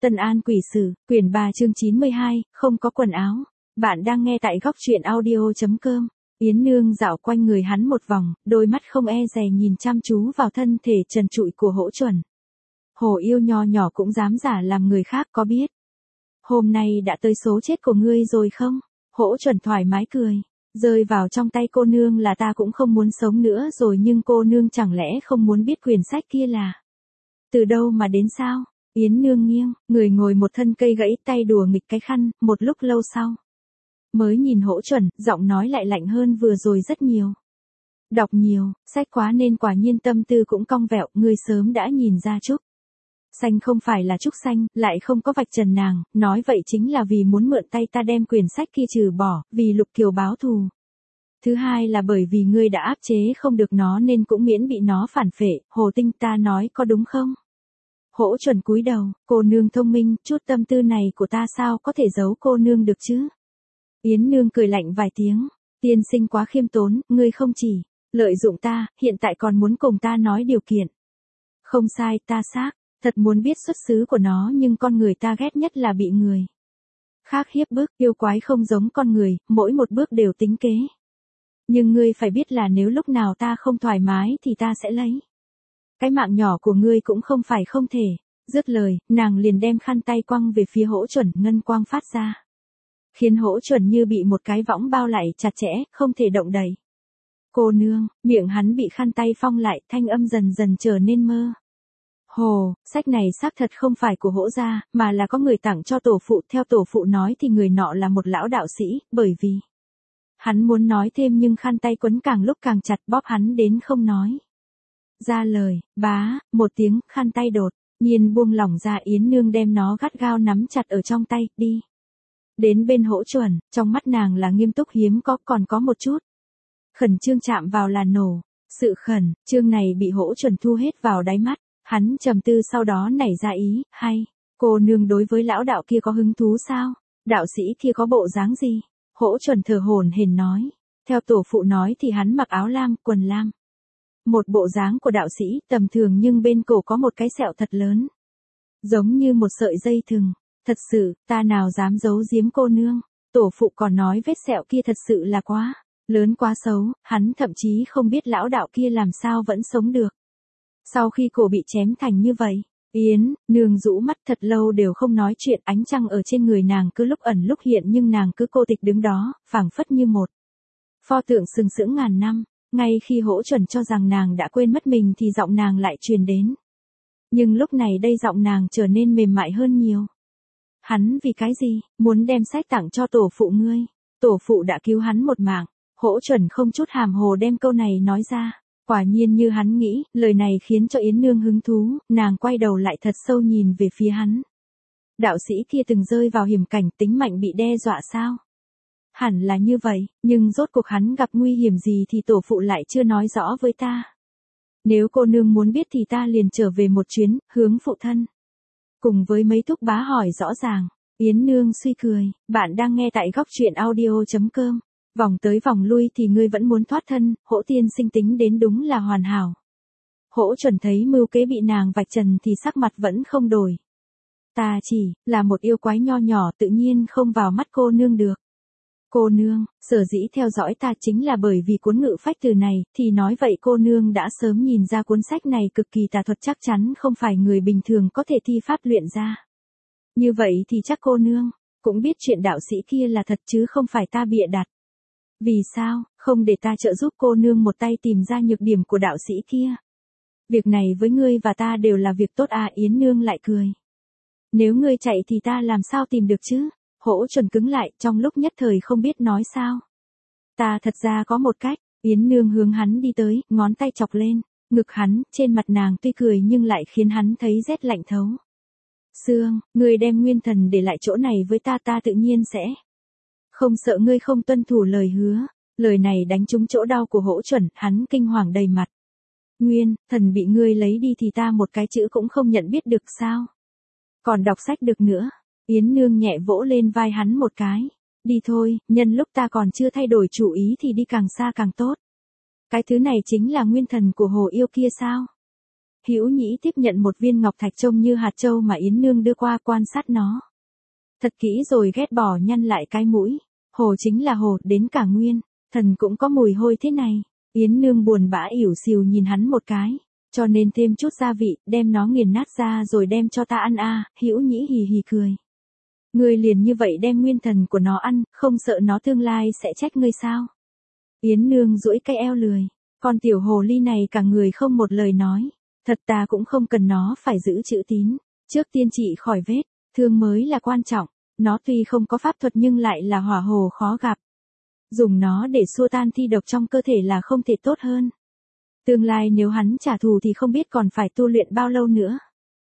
Tân An Quỷ Sử, quyển 3 chương 92, không có quần áo. Bạn đang nghe tại góc truyện audio.com. Yến Nương dạo quanh người hắn một vòng, đôi mắt không e dè nhìn chăm chú vào thân thể trần trụi của Hỗ Chuẩn. Hồ Yêu nho nhỏ cũng dám giả làm người khác có biết. Hôm nay đã tới số chết của ngươi rồi không? Hỗ Chuẩn thoải mái cười. Rơi vào trong tay cô nương là ta cũng không muốn sống nữa rồi, nhưng cô nương chẳng lẽ không muốn biết quyển sách kia là từ đâu mà đến sao? Yến Nương nghiêng, người ngồi một thân cây gãy, tay đùa nghịch cái khăn, một lúc lâu sau mới nhìn Hỗ Chuẩn, giọng nói lại lạnh hơn vừa rồi rất nhiều. Đọc nhiều, sách quá nên quả nhiên tâm tư cũng cong vẹo, ngươi sớm đã nhìn ra Trúc Xanh không phải là Trúc Xanh, lại không có vạch trần nàng, nói vậy chính là vì muốn mượn tay ta đem quyển sách kia trừ bỏ, vì Lục Kiều báo thù. Thứ hai là bởi vì ngươi đã áp chế không được nó nên cũng miễn bị nó phản phệ, Hồ Tinh ta nói có đúng không? Hỗ Chuẩn cúi đầu, cô nương thông minh, chút tâm tư này của ta sao có thể giấu cô nương được chứ? Yến Nương cười lạnh vài tiếng, tiên sinh quá khiêm tốn, ngươi không chỉ lợi dụng ta, hiện tại còn muốn cùng ta nói điều kiện. Không sai, ta xác thật muốn biết xuất xứ của nó, nhưng con người ta ghét nhất là bị người khác hiếp bức, yêu quái không giống con người, mỗi một bước đều tính kế. Nhưng ngươi phải biết là nếu lúc nào ta không thoải mái thì ta sẽ lấy cái mạng nhỏ của ngươi cũng không phải không thể. Dứt lời, nàng liền đem khăn tay quăng về phía Hỗ Chuẩn, ngân quang phát ra, khiến Hỗ Chuẩn như bị một cái võng bao lại chặt chẽ, không thể động đậy. Cô nương, miệng hắn bị khăn tay phong lại, thanh âm dần dần trở nên mơ hồ. Sách này xác thật không phải của Hỗ gia, mà là có người tặng cho tổ phụ. Theo tổ phụ nói thì người nọ là một lão đạo sĩ, bởi vì hắn muốn nói thêm nhưng khăn tay quấn càng lúc càng chặt, bóp hắn đến không nói ra lời. Bá, một tiếng, khăn tay đột nhiên buông lỏng ra, Yến Nương đem nó gắt gao nắm chặt ở trong tay, đi đến bên Hỗ Chuẩn, trong mắt nàng là nghiêm túc hiếm có, còn có một chút khẩn trương, chạm vào là nổ. Sự khẩn trương này bị Hỗ Chuẩn thu hết vào đáy mắt, hắn trầm tư sau đó nảy ra ý, hay, cô nương đối với lão đạo kia có hứng thú sao? Đạo sĩ kia có bộ dáng gì? Hỗ Chuẩn thở hổn hển nói, theo tổ phụ nói thì hắn mặc áo lam, quần lam. Một bộ dáng của đạo sĩ, tầm thường, nhưng bên cổ có một cái sẹo thật lớn, giống như một sợi dây thừng. Thật sự, ta nào dám giấu giếm cô nương. Tổ phụ còn nói vết sẹo kia thật sự là quá lớn, quá xấu, hắn thậm chí không biết lão đạo kia làm sao vẫn sống được sau khi cổ bị chém thành như vậy. Yến Nương rũ mắt thật lâu đều không nói chuyện, ánh trăng ở trên người nàng cứ lúc ẩn lúc hiện, nhưng nàng cứ cô tịch đứng đó, phảng phất như một pho tượng sừng sững ngàn năm. Ngay khi Hỗ Chuẩn cho rằng nàng đã quên mất mình thì giọng nàng lại truyền đến. Nhưng lúc này đây giọng nàng trở nên mềm mại hơn nhiều. Hắn vì cái gì muốn đem sách tặng cho tổ phụ ngươi? Tổ phụ đã cứu hắn một mạng. Hỗ Chuẩn không chút hàm hồ đem câu này nói ra. Quả nhiên như hắn nghĩ, lời này khiến cho Yến Nương hứng thú, nàng quay đầu lại thật sâu nhìn về phía hắn. Đạo sĩ kia từng rơi vào hiểm cảnh, tính mạnh bị đe dọa sao? Hẳn là như vậy, nhưng rốt cuộc hắn gặp nguy hiểm gì thì tổ phụ lại chưa nói rõ với ta. Nếu cô nương muốn biết thì ta liền trở về một chuyến, hướng phụ thân cùng với mấy thúc bá hỏi rõ ràng. Yến Nương suy cười, bạn đang nghe tại góc truyện audio.com. Vòng tới vòng lui thì ngươi vẫn muốn thoát thân, Hỗ tiên sinh tính đến đúng là hoàn hảo. Hỗ Chuẩn thấy mưu kế bị nàng vạch trần thì sắc mặt vẫn không đổi. Ta chỉ là một yêu quái nho nhỏ, tự nhiên không vào mắt cô nương được. Cô nương, sở dĩ theo dõi ta chính là bởi vì cuốn Ngự Phách Từ này, thì nói vậy cô nương đã sớm nhìn ra cuốn sách này cực kỳ tà thuật, chắc chắn không phải người bình thường có thể thi pháp luyện ra. Như vậy thì chắc cô nương cũng biết chuyện đạo sĩ kia là thật chứ không phải ta bịa đặt. Vì sao không để ta trợ giúp cô nương một tay tìm ra nhược điểm của đạo sĩ kia? Việc này với ngươi và ta đều là việc tốt à? Yến Nương lại cười. Nếu ngươi chạy thì ta làm sao tìm được chứ? Hỗ Chuẩn cứng lại, trong lúc nhất thời không biết nói sao. Ta thật ra có một cách. Yến Nương hướng hắn đi tới, ngón tay chọc lên ngực hắn, trên mặt nàng tuy cười nhưng lại khiến hắn thấy rét lạnh thấu xương. Ngươi đem nguyên thần để lại chỗ này với ta, ta tự nhiên sẽ không sợ ngươi không tuân thủ lời hứa. Lời này đánh trúng chỗ đau của Hỗ Chuẩn, hắn kinh hoàng đầy mặt. Nguyên thần bị ngươi lấy đi thì ta một cái chữ cũng không nhận biết được sao? Còn đọc sách được nữa. Yến Nương nhẹ vỗ lên vai hắn một cái. Đi thôi, nhân lúc ta còn chưa thay đổi chủ ý thì đi càng xa càng tốt. Cái thứ này chính là nguyên thần của Hồ Yêu kia sao? Hữu Nhĩ tiếp nhận một viên ngọc thạch trông như hạt châu mà Yến Nương đưa qua, quan sát nó thật kỹ rồi ghét bỏ nhăn lại cái mũi. Hồ chính là hồ, đến cả Nguyên Thần cũng có mùi hôi thế này. Yến Nương buồn bã ỉu xìu nhìn hắn một cái, cho nên thêm chút gia vị, đem nó nghiền nát ra rồi đem cho ta ăn a. Hữu Nhĩ hì hì cười. Ngươi liền như vậy đem nguyên thần của nó ăn, không sợ nó tương lai sẽ trách ngươi sao? Yến Nương duỗi cái eo lười. Con tiểu hồ ly này cả người không một lời nói. Thật ta cũng không cần nó phải giữ chữ tín. Trước tiên trị khỏi vết, thương mới là quan trọng. Nó tuy không có pháp thuật nhưng lại là hỏa hồ khó gặp. Dùng nó để xua tan thi độc trong cơ thể là không thể tốt hơn. Tương lai nếu hắn trả thù thì không biết còn phải tu luyện bao lâu nữa.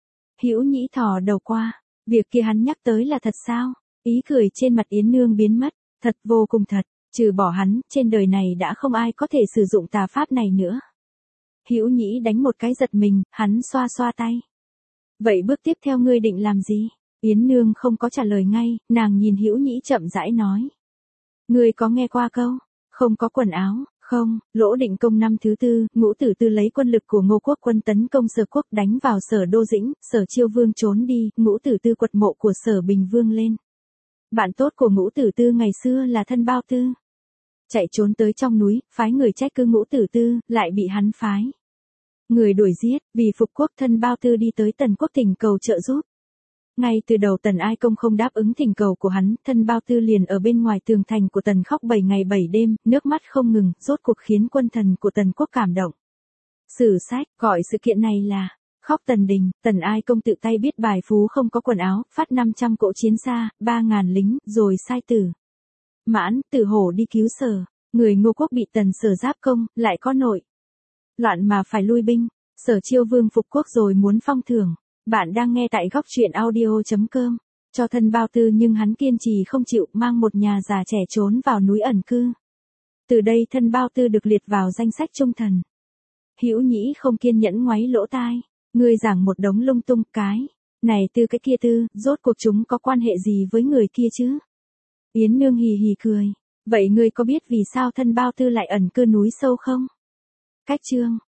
Hữu Nhĩ thò đầu qua. Việc kia hắn nhắc tới là thật sao? Ý cười trên mặt Yến Nương biến mất. Thật, vô cùng thật. Trừ bỏ hắn, trên đời này đã không ai có thể sử dụng tà pháp này nữa. Hữu Nhĩ đánh một cái giật mình, hắn xoa xoa tay. Vậy bước tiếp theo ngươi định làm gì? Yến Nương không có trả lời ngay, nàng nhìn Hữu Nhĩ chậm rãi nói. Ngươi có nghe qua câu, không có quần áo, không? Lỗ Định Công năm thứ tư, Ngũ Tử Tư lấy quân lực của Ngô Quốc quân tấn công Sở Quốc, đánh vào Sở Đô Dĩnh, Sở Chiêu Vương trốn đi, Ngũ Tử Tư quật mộ của Sở Bình Vương lên. Bạn tốt của Ngũ Tử Tư ngày xưa là Thân Bao Tư. Chạy trốn tới trong núi, phái người trách cứ Ngũ Tử Tư, lại bị hắn phái người đuổi giết. Vì phục quốc, Thân Bao Tư đi tới Tần Quốc thỉnh cầu trợ giúp. Ngay từ đầu Tần Ai Công không đáp ứng thỉnh cầu của hắn, Thân Bao Tư liền ở bên ngoài tường thành của Tần khóc 7 ngày 7 đêm, nước mắt không ngừng, rốt cuộc khiến quân thần của Tần Quốc cảm động. Sử sách gọi sự kiện này là Khóc Tần Đình. Tần Ai Công tự tay viết bài phú không có quần áo, phát 500 cỗ chiến xa, 3.000 lính, rồi sai Tử Mãn, Tử Hổ đi cứu Sở. Người Ngô Quốc bị Tần Sở giáp công, lại có nội loạn mà phải lui binh. Sở Chiêu Vương phục quốc rồi muốn phong thưởng. Bạn đang nghe tại góc truyện audio.com. Cho Thân Bao Tư nhưng hắn kiên trì không chịu, mang một nhà già trẻ trốn vào núi ẩn cư. Từ đây Thân Bao Tư được liệt vào danh sách trung thần. Hữu Nhĩ không kiên nhẫn ngoáy lỗ tai. Ngươi giảng một đống lung tung, cái này tư cái kia tư, rốt cuộc chúng có quan hệ gì với người kia chứ? Yến Nương hì hì cười. Vậy ngươi có biết vì sao Thân Bao Tư lại ẩn cư núi sâu không? Cách chương